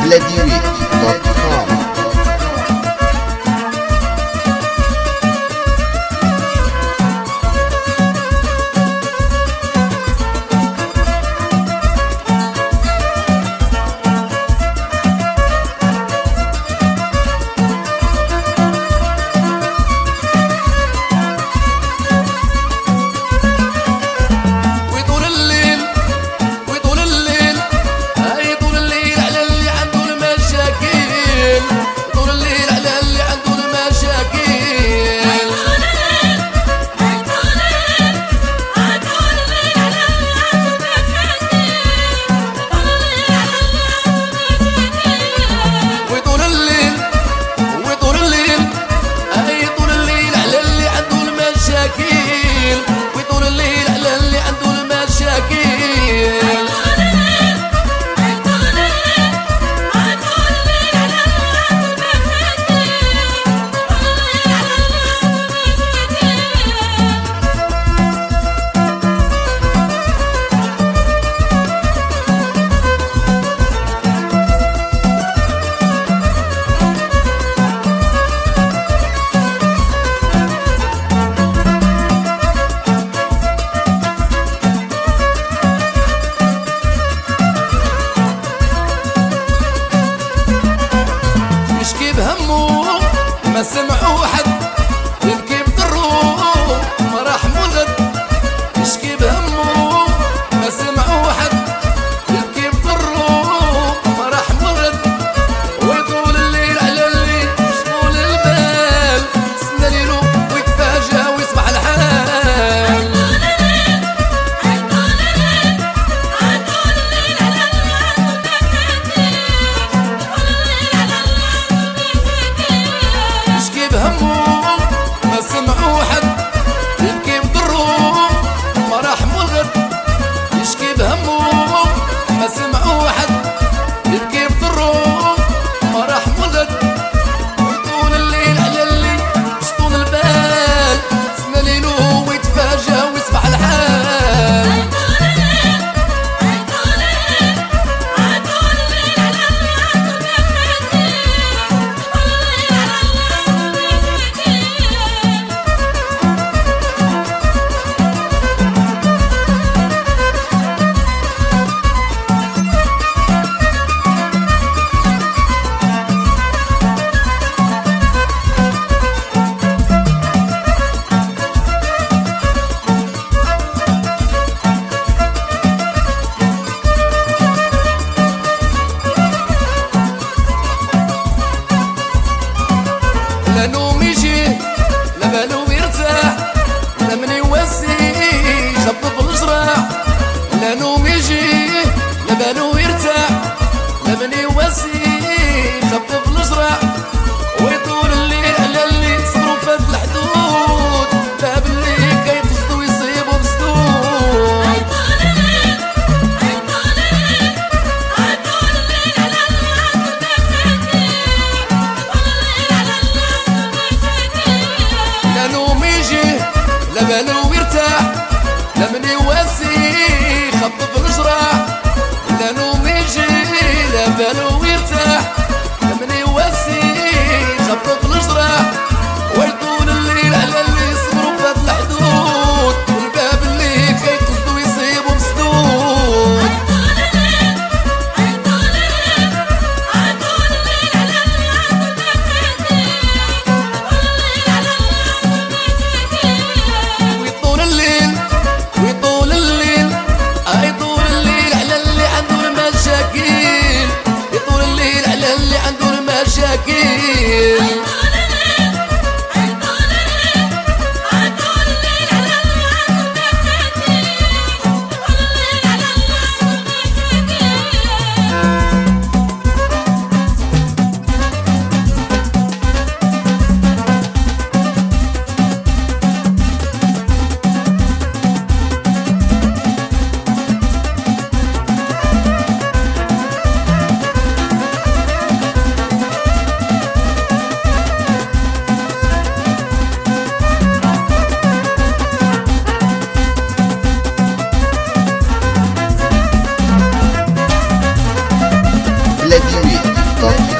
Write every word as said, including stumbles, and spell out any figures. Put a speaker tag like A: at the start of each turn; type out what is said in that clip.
A: بلاديوي دوت كوم.
B: ما سمعوا حد يبكي بضروه ما راح مولد يشكي بهمه. ما سمعوا حد يبكي بضروه ما راح مولد. ويطول الليل على اللي مشغول البال سنة ليلو ويتفاجأ ويصبح الحال. ما سمعوا حد يبكي بضروه ما راح مولد يشكي بهمه. ما سمعوا حد يبكي بضروه ما راح مولد. ويطول الليل على اللي مشطول البال سنة ليلو ويتفاجأ ويصبح الحال. لا نوم يجي لا بالو يرتاح لا من يوسي شطب الجراح. لا نوم يجي لا بالو يرتاح لا من يوسي شطب الجراح. ويطول الليل على اللي صبروا فات الحدود باب اللي كيقصدوا يصيبوا بسدود. لا نوم يجي لا بالو يرتاح لا من يواسي خطف الجراح. لا نوم يجي لا بالو يرتاح لا من يواسي خطف الجراح. ويطول الليل على اللي صبروا فات الحدود والباب اللي كيقصدوا يصيبوا بسدود. ويطول الليل ويطول الليل يطول الليل على اللي عنده المشاكل. يطول الليل على اللي عنده المشاكل.
A: دوت